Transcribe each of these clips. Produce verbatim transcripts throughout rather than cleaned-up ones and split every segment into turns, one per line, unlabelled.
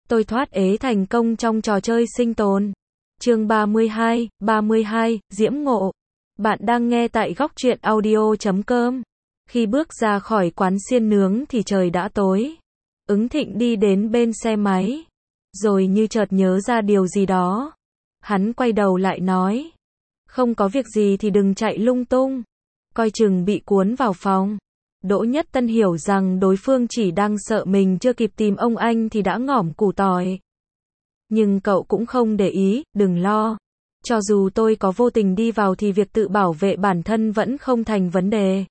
Tôi thoát ế thành công trong trò chơi sinh tồn. Chương ba mươi hai, ba mươi hai, Diễm Ngộ. Bạn đang nghe tại góc truyện audio chấm com. Khi bước ra khỏi quán xiên nướng thì trời đã tối. Ứng Thịnh đi đến bên xe máy. Rồi như chợt nhớ ra điều gì đó. Hắn quay đầu lại nói. Không có việc gì thì đừng chạy lung tung. Coi chừng bị cuốn vào phòng. Đỗ Nhất Tân hiểu rằng đối phương chỉ đang sợ mình chưa kịp tìm ông anh thì đã ngỏm củ tỏi. Nhưng cậu cũng không để ý, đừng lo. Cho dù tôi có vô tình đi vào thì việc tự bảo vệ bản thân vẫn không thành vấn đề.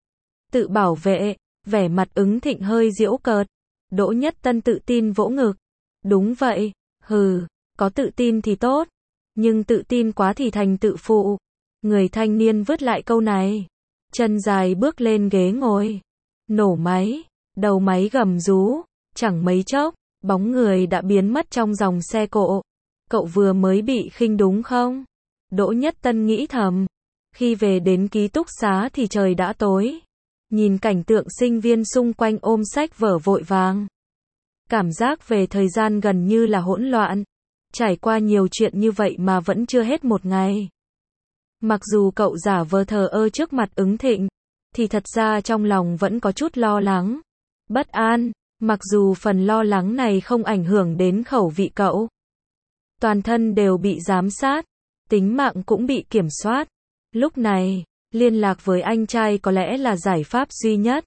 Tự bảo vệ, vẻ mặt Ứng Thịnh hơi giễu cợt. Đỗ Nhất Tân tự tin vỗ ngực. Đúng vậy, hừ, có tự tin thì tốt. Nhưng tự tin quá thì thành tự phụ. Người thanh niên vứt lại câu này. Chân dài bước lên ghế ngồi. Nổ máy, đầu máy gầm rú, chẳng mấy chốc, bóng người đã biến mất trong dòng xe cộ. Cậu vừa mới bị khinh đúng không? Đỗ Nhất Tân nghĩ thầm. Khi về đến ký túc xá thì trời đã tối. Nhìn cảnh tượng sinh viên xung quanh ôm sách vở vội vàng. Cảm giác về thời gian gần như là hỗn loạn. Trải qua nhiều chuyện như vậy mà vẫn chưa hết một ngày. Mặc dù cậu giả vờ thờ ơ trước mặt Ứng Thịnh, thì thật ra trong lòng vẫn có chút lo lắng, bất an, mặc dù phần lo lắng này không ảnh hưởng đến khẩu vị cậu. Toàn thân đều bị giám sát, tính mạng cũng bị kiểm soát. Lúc này, liên lạc với anh trai có lẽ là giải pháp duy nhất.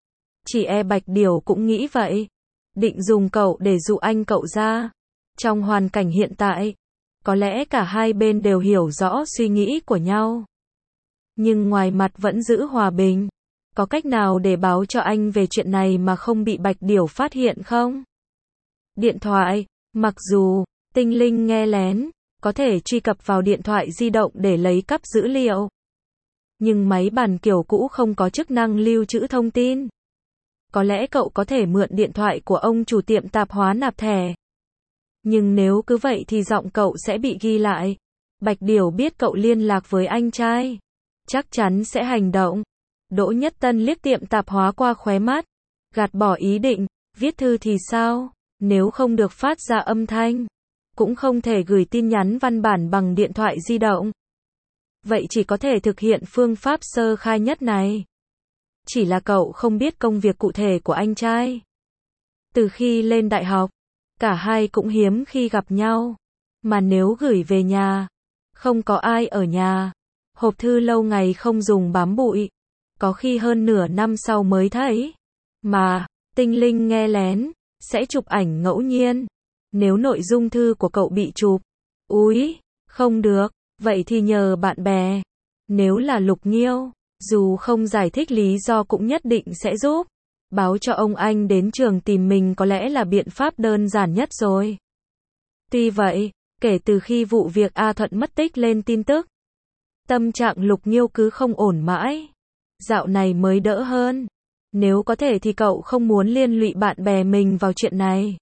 Chỉ e Bạch Điểu cũng nghĩ vậy, định dùng cậu để dụ anh cậu ra. Trong hoàn cảnh hiện tại, có lẽ cả hai bên đều hiểu rõ suy nghĩ của nhau. Nhưng ngoài mặt vẫn giữ hòa bình. Có cách nào để báo cho anh về chuyện này mà không bị Bạch Điểu phát hiện không? Điện thoại, mặc dù tinh linh nghe lén, có thể truy cập vào điện thoại di động để lấy cắp dữ liệu. Nhưng máy bàn kiểu cũ không có chức năng lưu trữ thông tin. Có lẽ cậu có thể mượn điện thoại của ông chủ tiệm tạp hóa nạp thẻ. Nhưng nếu cứ vậy thì giọng cậu sẽ bị ghi lại. Bạch Điểu biết cậu liên lạc với anh trai, chắc chắn sẽ hành động. Đỗ Nhất Tân liếc tiệm tạp hóa qua khóe mắt, gạt bỏ ý định, viết thư thì sao, nếu không được phát ra âm thanh, cũng không thể gửi tin nhắn văn bản bằng điện thoại di động. Vậy chỉ có thể thực hiện phương pháp sơ khai nhất này. Chỉ là cậu không biết công việc cụ thể của anh trai. Từ khi lên đại học, cả hai cũng hiếm khi gặp nhau. Mà nếu gửi về nhà, không có ai ở nhà. Hộp thư lâu ngày không dùng bám bụi. Có khi hơn nửa năm sau mới thấy. Mà, tinh linh nghe lén, sẽ chụp ảnh ngẫu nhiên. Nếu nội dung thư của cậu bị chụp, úi, không được, vậy thì nhờ bạn bè. Nếu là Lục Nghiêu, dù không giải thích lý do cũng nhất định sẽ giúp. Báo cho ông anh đến trường tìm mình có lẽ là biện pháp đơn giản nhất rồi. Tuy vậy, kể từ khi vụ việc A Thuận mất tích lên tin tức, tâm trạng Lục Nghiêu cứ không ổn mãi. Dạo này mới đỡ hơn. Nếu có thể thì cậu không muốn liên lụy bạn bè mình vào chuyện này.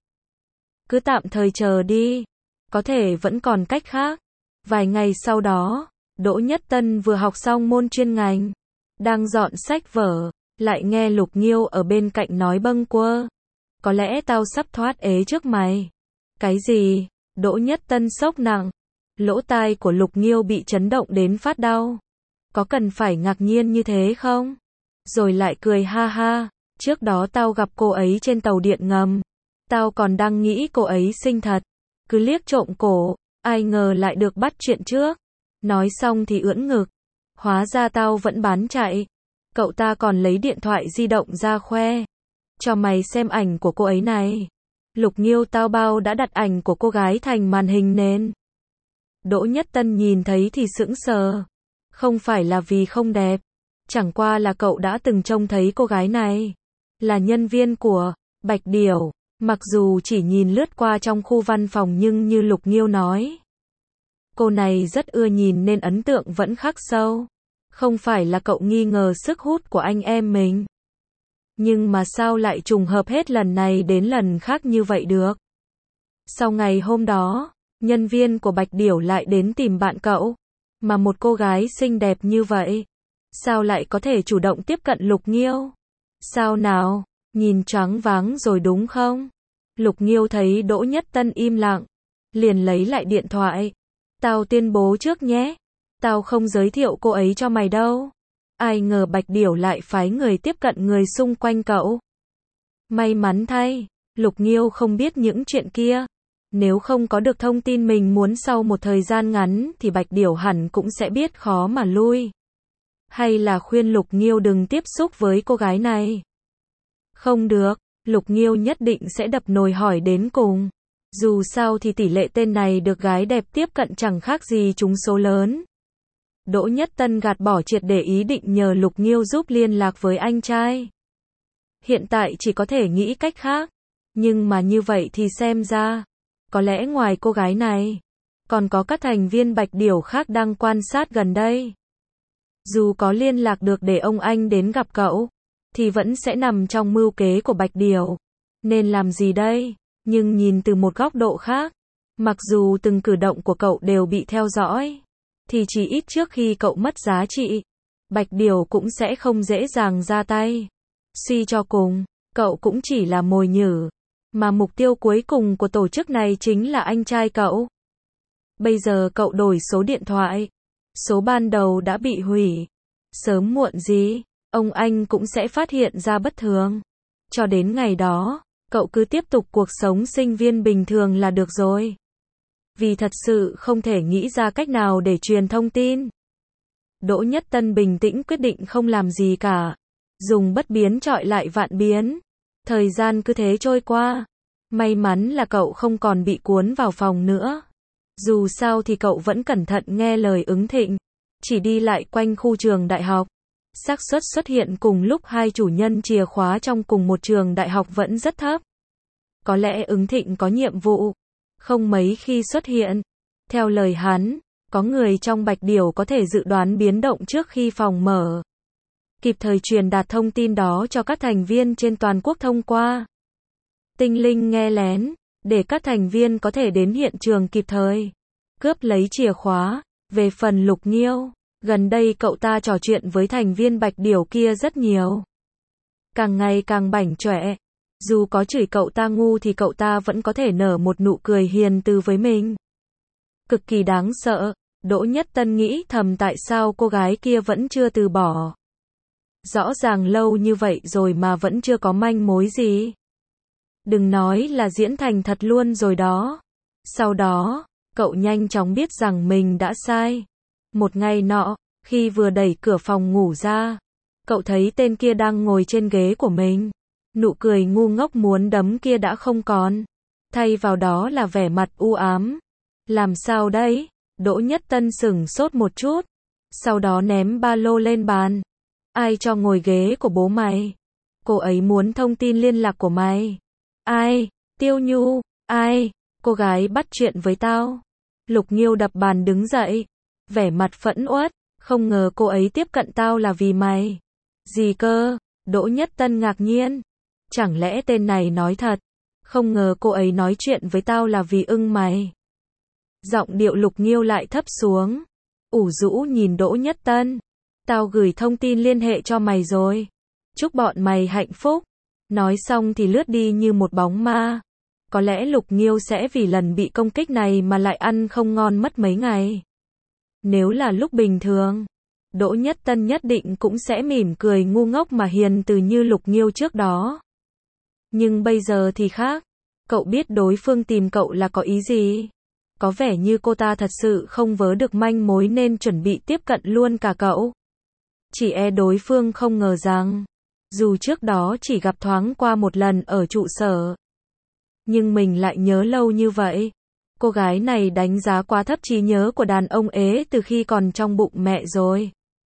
Cứ tạm thời chờ đi. Có thể vẫn còn cách khác. Vài ngày sau đó, Đỗ Nhất Tân vừa học xong môn chuyên ngành. Đang dọn sách vở. Lại nghe Lục Nghiêu ở bên cạnh nói bâng quơ. Có lẽ tao sắp thoát ế trước mày. Cái gì? Đỗ Nhất Tân sốc nặng. Lỗ tai của Lục Nghiêu bị chấn động đến phát đau. Có cần phải ngạc nhiên như thế không? Rồi lại cười ha ha. Trước đó tao gặp cô ấy trên tàu điện ngầm. Tao còn đang nghĩ cô ấy xinh thật. Cứ liếc trộm cổ. Ai ngờ lại được bắt chuyện trước. Nói xong thì ưỡn ngực. Hóa ra tao vẫn bán chạy. Cậu ta còn lấy điện thoại di động ra khoe. Cho mày xem ảnh của cô ấy này. Lục Nghiêu tao bao đã đặt ảnh của cô gái thành màn hình nền. Đỗ Nhất Tân nhìn thấy thì sững sờ. Không phải là vì không đẹp. Chẳng qua là cậu đã từng trông thấy cô gái này. Là nhân viên của Bạch Điểu. Mặc dù chỉ nhìn lướt qua trong khu văn phòng nhưng như Lục Nghiêu nói. Cô này rất ưa nhìn nên ấn tượng vẫn khắc sâu. Không phải là cậu nghi ngờ sức hút của anh em mình. Nhưng mà sao lại trùng hợp hết lần này đến lần khác như vậy được? Sau ngày hôm đó, nhân viên của Bạch Điểu lại đến tìm bạn cậu. Mà một cô gái xinh đẹp như vậy, sao lại có thể chủ động tiếp cận Lục Nghiêu? Sao nào? Nhìn choáng váng rồi đúng không? Lục Nghiêu thấy Đỗ Nhất Tân im lặng, liền lấy lại điện thoại. Tao tuyên bố trước nhé. Tao không giới thiệu cô ấy cho mày đâu. Ai ngờ Bạch Điểu lại phái người tiếp cận người xung quanh cậu. May mắn thay, Lục Nghiêu không biết những chuyện kia. Nếu không có được thông tin mình muốn sau một thời gian ngắn thì Bạch Điểu hẳn cũng sẽ biết khó mà lui. Hay là khuyên Lục Nghiêu đừng tiếp xúc với cô gái này. Không được, Lục Nghiêu nhất định sẽ đập nồi hỏi đến cùng. Dù sao thì tỷ lệ tên này được gái đẹp tiếp cận chẳng khác gì trúng số lớn. Đỗ Nhất Tân gạt bỏ triệt để ý định nhờ Lục Nghiêu giúp liên lạc với anh trai. Hiện tại chỉ có thể nghĩ cách khác. Nhưng mà như vậy thì xem ra, có lẽ ngoài cô gái này, còn có các thành viên Bạch Điểu khác đang quan sát gần đây. Dù có liên lạc được để ông anh đến gặp cậu, thì vẫn sẽ nằm trong mưu kế của Bạch Điểu. Nên làm gì đây? Nhưng nhìn từ một góc độ khác, mặc dù từng cử động của cậu đều bị theo dõi, thì chỉ ít trước khi cậu mất giá trị, Bạch Điểu cũng sẽ không dễ dàng ra tay. Suy cho cùng, cậu cũng chỉ là mồi nhử, mà mục tiêu cuối cùng của tổ chức này chính là anh trai cậu. Bây giờ cậu đổi số điện thoại, số ban đầu đã bị hủy. Sớm muộn gì, ông anh cũng sẽ phát hiện ra bất thường. Cho đến ngày đó, cậu cứ tiếp tục cuộc sống sinh viên bình thường là được rồi. Vì thật sự không thể nghĩ ra cách nào để truyền thông tin. Đỗ Nhất Tân bình tĩnh quyết định không làm gì cả. Dùng bất biến chọi lại vạn biến. Thời gian cứ thế trôi qua. May mắn là cậu không còn bị cuốn vào phòng nữa. Dù sao thì cậu vẫn cẩn thận nghe lời ứng thịnh. Chỉ đi lại quanh khu trường đại học. Xác suất xuất hiện cùng lúc hai chủ nhân chìa khóa trong cùng một trường đại học vẫn rất thấp. Có lẽ ứng thịnh có nhiệm vụ, không mấy khi xuất hiện. Theo lời hắn, có người trong Bạch Điểu có thể dự đoán biến động trước khi phòng mở. Kịp thời truyền đạt thông tin đó cho các thành viên trên toàn quốc thông qua tinh linh nghe lén, để các thành viên có thể đến hiện trường kịp thời, cướp lấy chìa khóa. Về phần Lục Nghiêu, gần đây cậu ta trò chuyện với thành viên Bạch Điểu kia rất nhiều. Càng ngày càng bảnh chọe. Dù có chửi cậu ta ngu thì cậu ta vẫn có thể nở một nụ cười hiền từ với mình. Cực kỳ đáng sợ. Đỗ Nhất Tân nghĩ thầm tại sao cô gái kia vẫn chưa từ bỏ. Rõ ràng lâu như vậy rồi mà vẫn chưa có manh mối gì. Đừng nói là diễn thành thật luôn rồi đó. Sau đó, cậu nhanh chóng biết rằng mình đã sai. Một ngày nọ, khi vừa đẩy cửa phòng ngủ ra, cậu thấy tên kia đang ngồi trên ghế của mình. Nụ cười ngu ngốc muốn đấm kia đã không còn. Thay vào đó là vẻ mặt u ám. Làm sao đấy? Đỗ Nhất Tân sửng sốt một chút. Sau đó ném ba lô lên bàn. Ai cho ngồi ghế của bố mày? Cô ấy muốn thông tin liên lạc của mày. Ai? Tiêu Nhu. Ai? Cô gái bắt chuyện với tao. Lục Nghiêu đập bàn đứng dậy. Vẻ mặt phẫn uất. Không ngờ cô ấy tiếp cận tao là vì mày. Gì cơ? Đỗ Nhất Tân ngạc nhiên. Chẳng lẽ tên này nói thật? Không ngờ cô ấy nói chuyện với tao là vì ưng mày. Giọng điệu Lục Nghiêu lại thấp xuống. Ủ rũ nhìn Đỗ Nhất Tân. Tao gửi thông tin liên hệ cho mày rồi. Chúc bọn mày hạnh phúc. Nói xong thì lướt đi như một bóng ma. Có lẽ Lục Nghiêu sẽ vì lần bị công kích này mà lại ăn không ngon mất mấy ngày. Nếu là lúc bình thường, Đỗ Nhất Tân nhất định cũng sẽ mỉm cười ngu ngốc mà hiền từ như Lục Nghiêu trước đó. Nhưng bây giờ thì khác. Cậu biết đối phương tìm cậu là có ý gì. Có vẻ như cô ta thật sự không vớ được manh mối nên chuẩn bị tiếp cận luôn cả cậu. Chỉ e đối phương không ngờ rằng, dù trước đó chỉ gặp thoáng qua một lần ở trụ sở, nhưng mình lại nhớ lâu như vậy. Cô gái này đánh giá quá thấp trí nhớ của đàn ông ế từ khi còn trong bụng mẹ rồi.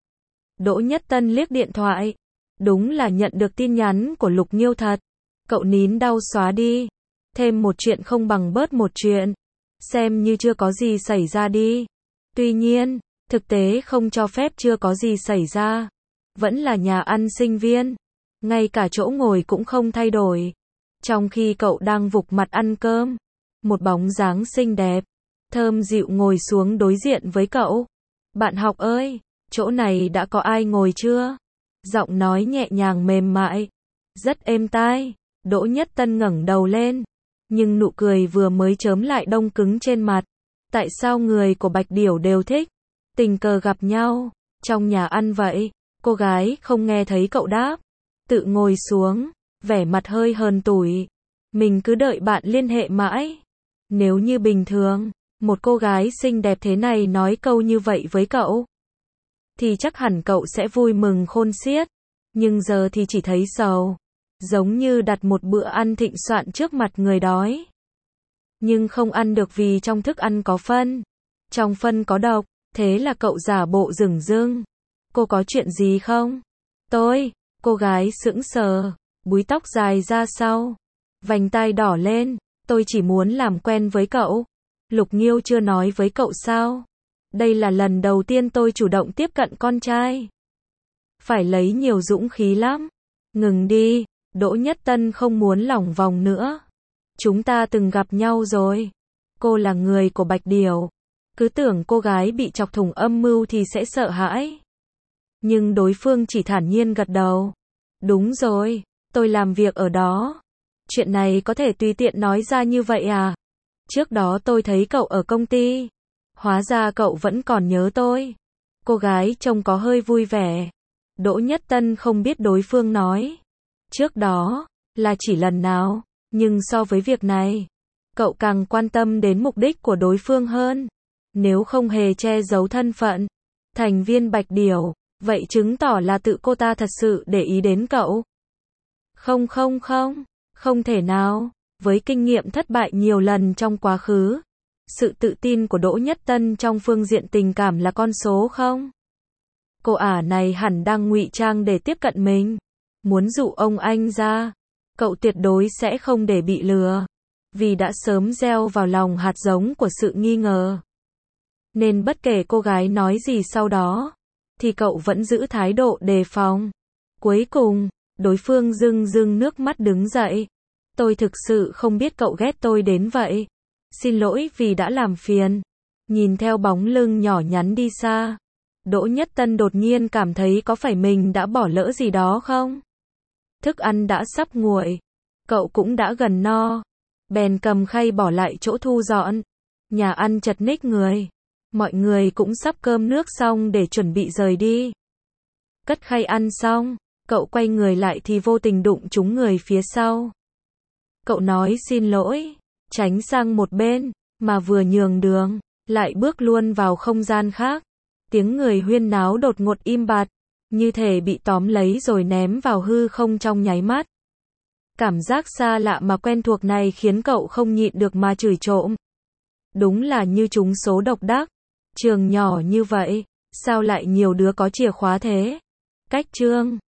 Đỗ Nhất Tân liếc điện thoại. Đúng là nhận được tin nhắn của Lục Nghiêu thật. Cậu nín đau xóa đi. Thêm một chuyện không bằng bớt một chuyện. Xem như chưa có gì xảy ra đi. Tuy nhiên, thực tế không cho phép chưa có gì xảy ra. Vẫn là nhà ăn sinh viên. Ngay cả chỗ ngồi cũng không thay đổi. Trong khi cậu đang vục mặt ăn cơm, một bóng dáng xinh đẹp, thơm dịu ngồi xuống đối diện với cậu. Bạn học ơi, chỗ này đã có ai ngồi chưa? Giọng nói nhẹ nhàng mềm mại, rất êm tai. Đỗ Nhất Tân ngẩng đầu lên. Nhưng nụ cười vừa mới chớm lại đông cứng trên mặt. Tại sao người của Bạch Điểu đều thích tình cờ gặp nhau trong nhà ăn vậy? Cô gái không nghe thấy cậu đáp, tự ngồi xuống, vẻ mặt hơi hờn tủi. Mình cứ đợi bạn liên hệ mãi. Nếu như bình thường, một cô gái xinh đẹp thế này nói câu như vậy với cậu, thì chắc hẳn cậu sẽ vui mừng khôn xiết. Nhưng giờ thì chỉ thấy sầu, giống như đặt một bữa ăn thịnh soạn trước mặt người đói. Nhưng không ăn được vì trong thức ăn có phân. Trong phân có độc, thế là cậu giả bộ dửng dưng. Cô có chuyện gì không? Tôi, cô gái sững sờ, búi tóc dài ra sau, vành tai đỏ lên, tôi chỉ muốn làm quen với cậu. Lục Nghiêu chưa nói với cậu sao? Đây là lần đầu tiên tôi chủ động tiếp cận con trai. Phải lấy nhiều dũng khí lắm. Ngừng đi, Đỗ Nhất Tân không muốn lỏng vòng nữa. Chúng ta từng gặp nhau rồi. Cô là người của Bạch Điểu. Cứ tưởng cô gái bị chọc thủng âm mưu thì sẽ sợ hãi. Nhưng đối phương chỉ thản nhiên gật đầu. Đúng rồi, tôi làm việc ở đó. Chuyện này có thể tùy tiện nói ra như vậy à? Trước đó tôi thấy cậu ở công ty. Hóa ra cậu vẫn còn nhớ tôi. Cô gái trông có hơi vui vẻ. Đỗ Nhất Tân không biết đối phương nói trước đó là chỉ lần nào, nhưng so với việc này, cậu càng quan tâm đến mục đích của đối phương hơn. Nếu không hề che giấu thân phận thành viên Bạch Điểu, vậy chứng tỏ là tự cô ta thật sự để ý đến cậu. Không không không, không thể nào. Với kinh nghiệm thất bại nhiều lần trong quá khứ, sự tự tin của Đỗ Nhất Tân trong phương diện tình cảm là con số không. Cô ả này hẳn đang ngụy trang để tiếp cận mình, muốn dụ ông anh ra. Cậu tuyệt đối sẽ không để bị lừa, vì đã sớm gieo vào lòng hạt giống của sự nghi ngờ. Nên bất kể cô gái nói gì sau đó, thì cậu vẫn giữ thái độ đề phòng. Cuối cùng, đối phương rưng rưng nước mắt đứng dậy. Tôi thực sự không biết cậu ghét tôi đến vậy. Xin lỗi vì đã làm phiền. Nhìn theo bóng lưng nhỏ nhắn đi xa, Đỗ Nhất Tân đột nhiên cảm thấy có phải mình đã bỏ lỡ gì đó không? Thức ăn đã sắp nguội, cậu cũng đã gần no. Bèn cầm khay bỏ lại chỗ thu dọn. Nhà ăn chật ních người. Mọi người cũng sắp cơm nước xong để chuẩn bị rời đi. Cất khay ăn xong, cậu quay người lại thì vô tình đụng trúng người phía sau. Cậu nói xin lỗi, tránh sang một bên, mà vừa nhường đường, lại bước luôn vào không gian khác. Tiếng người huyên náo đột ngột im bặt, như thể bị tóm lấy rồi ném vào hư không trong nháy mắt. Cảm giác xa lạ mà quen thuộc này khiến cậu không nhịn được mà chửi trộm. Đúng là như trúng số độc đắc. Trường nhỏ như vậy, sao lại nhiều đứa có chìa khóa thế? Cách chương